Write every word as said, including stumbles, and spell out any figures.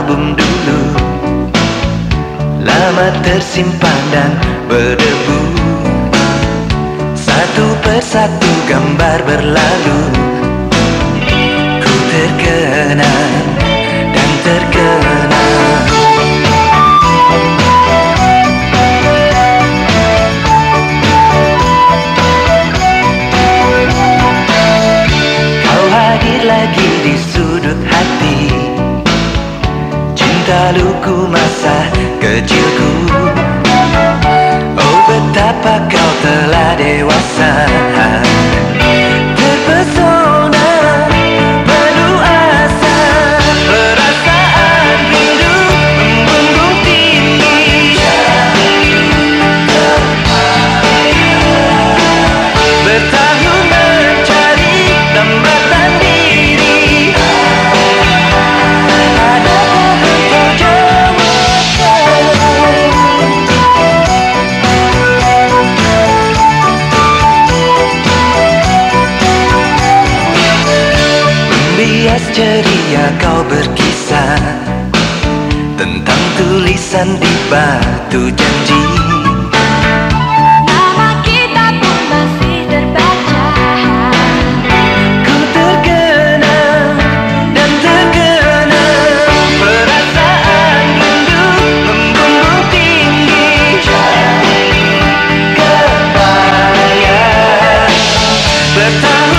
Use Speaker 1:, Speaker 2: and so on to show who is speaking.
Speaker 1: album dulu, lama tersimpan dan berdebu. Satu persatu gambar berlalu, ku terkenang dan terkenang. Kau hadir lagi di sudut hati, cinta luku masa kecilku. Oh, betapa kau telah dewasa, terpesona, penuh asa, perasaan rindu membumbung tinggi. Bertahun mencari lembatan diri, ada untuk jawabkan. Membias ceria kau berkisah tentang tulisan di batu janji.
Speaker 2: Nama kita pun masih terbaca.
Speaker 1: Ku terkenang dan terkenang, perasaan rindu membumbung tinggi. Jadi kebayang bertahun